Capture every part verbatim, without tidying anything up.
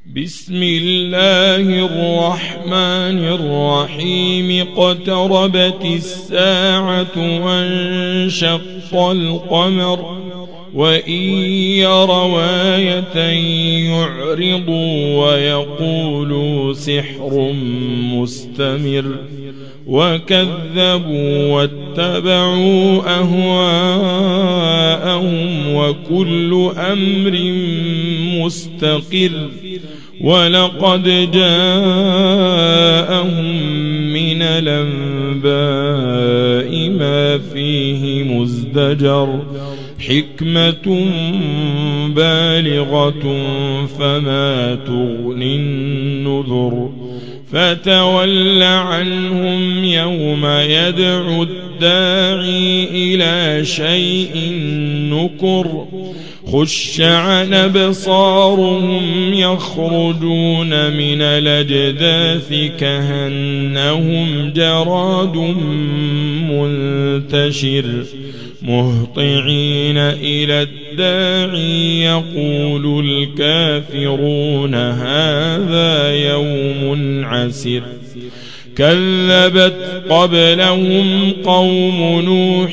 بسم الله الرحمن الرحيم اقتربت الساعة وانشق القمر وإن يروا آية يعرضوا ويقولوا سحر مستمر وكذبوا واتبعوا أهواءهم وكل أمر مستقر ولقد جاءهم من الأنباء ما فيه مزدجر حكمة بالغة فما تغني النذر فتول عنهم يوم يدعو الداعي إلى شيء نكر خش عن أبصارهم يخرجون من الأجداث كأنهم جراد منتشر مهطعين إلى الداعي يقول الكافرون هذا يوم عسر كذبت قبلهم قوم نوح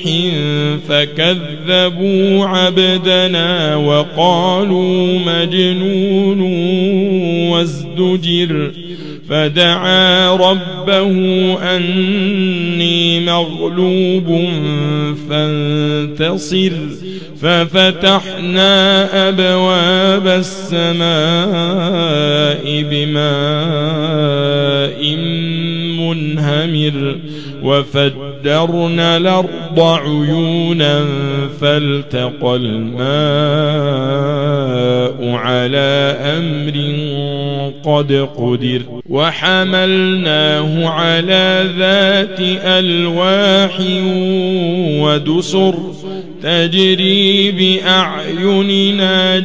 فكذبوا عبدنا وقالوا مجنون وازدجر فدعا ربه أني مغلوب فانتصر ففتحنا أبواب السماء بماء منهمر وفجرنا الأرض عيونا فالتقى الماء على أمر قد قدر وحملناه على ذات ألواح ودسر تجري بأعيننا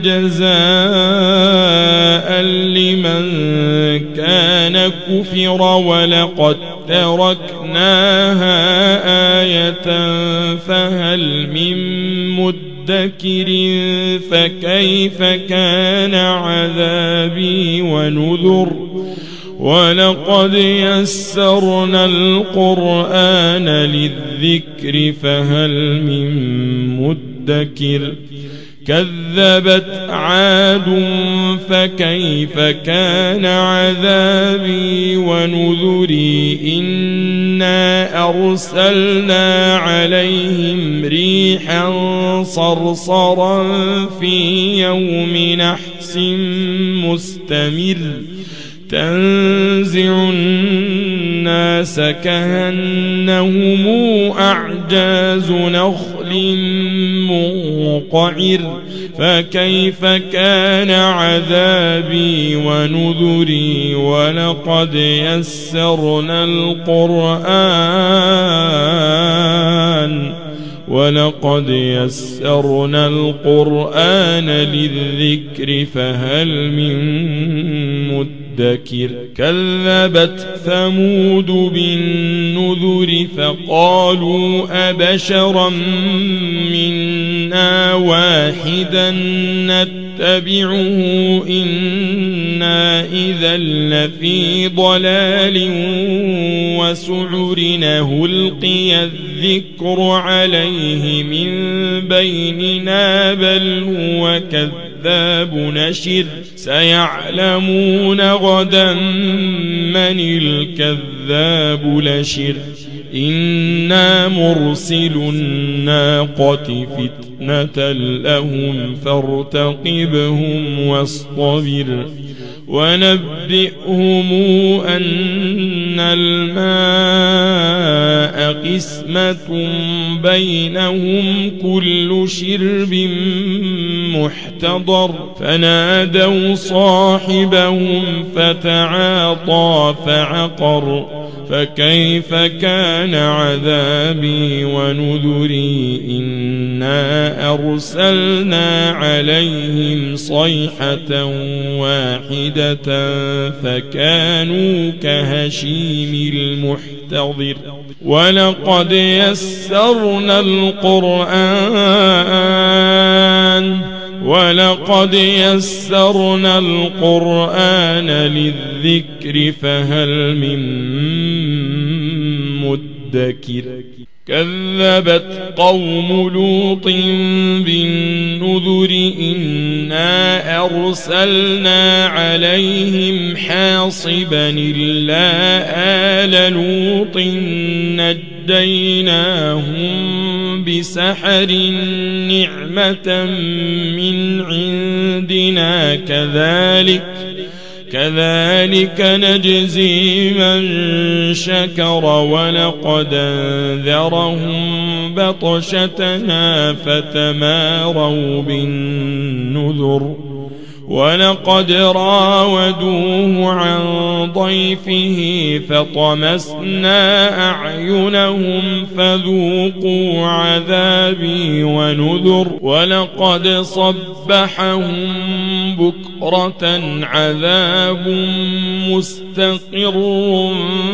جزاء لمن كان كفر ولقد تركناها آية فهل من مدكر فكيف كان عذابي ونذر ولقد يسرنا القرآن للذكر فهل من مدكر كذبت عاد فكيف كان عذابي ونذري إنا أرسلنا عليهم ريحا صرصرا في يوم نحس مستمر تنزع الناس كأنهم أعجاز نخل منقعر فكيف كان عذابي ونذري ولقد يسرنا القرآن ولقد يسرنا القرآن للذكر فهل من مدكر كذبت ثمود بالنذر فقالوا أبشرا منا واحدا نتبعه إنا إذا لفي ضلال وسعر نلقي الذكر عليه من بيننا بل هو كذاب نشر سيعلمون غدا من الكذاب لشر إنا مرسل الناقة فتنة لهم فارتقبهم واصطبر ونبئهم أن الماء قسمة بينهم كل شرب محتضر فنادوا صاحبهم فتعاطى فعقر فكيف كان عذابي ونذري إنا أرسلنا عليهم صيحة واحدة فكانوا كهشيم المحتضر ولقد يسرنا القرآن ولقد يسرنا القرآن للذكر فهل من مدكر كذبت قوم لوط بالنذر إنا أرسلنا عليهم حاصبا إلا آل لوط نجيناهم بسحر نعمة من عندنا كذلك كذلك نجزي من شكر ولقد أنذرهم بطشتنا فتماروا بالنذر ولقد راودوه عن ضيفه فطمسنا أعينهم فذوقوا عذابي ونذر ولقد صبحهم بكرة عذاب مستقر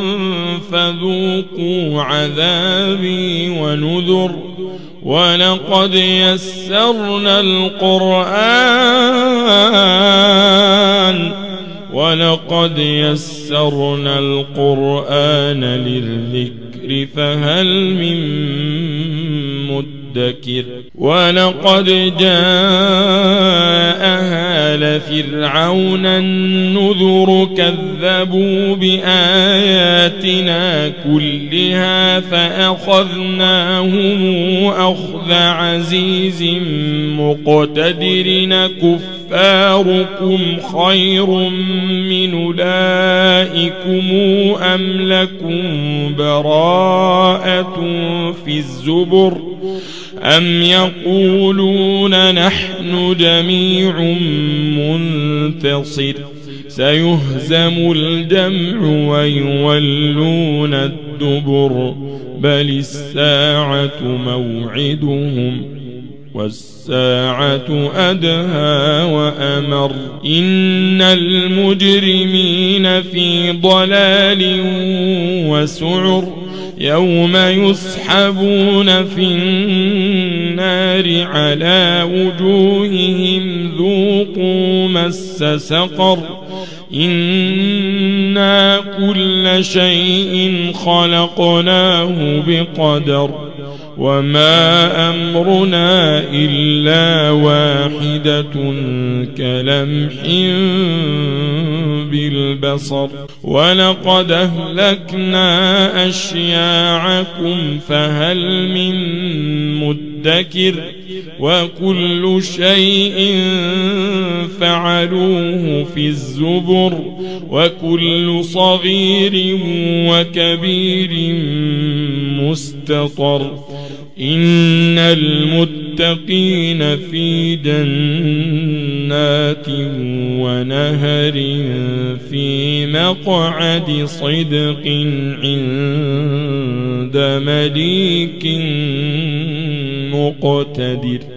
فذوقوا عذابي ونذر ولقد يسرنا القرآن ولقد يسرنا القرآن للذكر فهل من مدكر ولقد جاء آل فرعون النذر كذبوا بآياتنا كلها فأخذناهم أخذ عزيز مقتدر كفاركم خير من أولئكم أم لكم براءة في الزبر أم يقولون نحن جميع منتصر سيهزم الجمع ويولون الدبر بل الساعة موعدهم والساعة أدهى وأمر إن المجرمين في ضلال وسعر يوم يسحبون في النار على وجوههم ذوقوا مس سقر إنا كل شيء خلقناه بقدر وما أمرنا إلا واحدة كلمح بالبصر ولقد أهلكنا أشياعكم فهل من مدكر وكل شيء فعلوه في الزبر وكل صغير وكبير مستطر إن المتقين في جنات ونهر في مقعد صدق عند مليك مقتدر.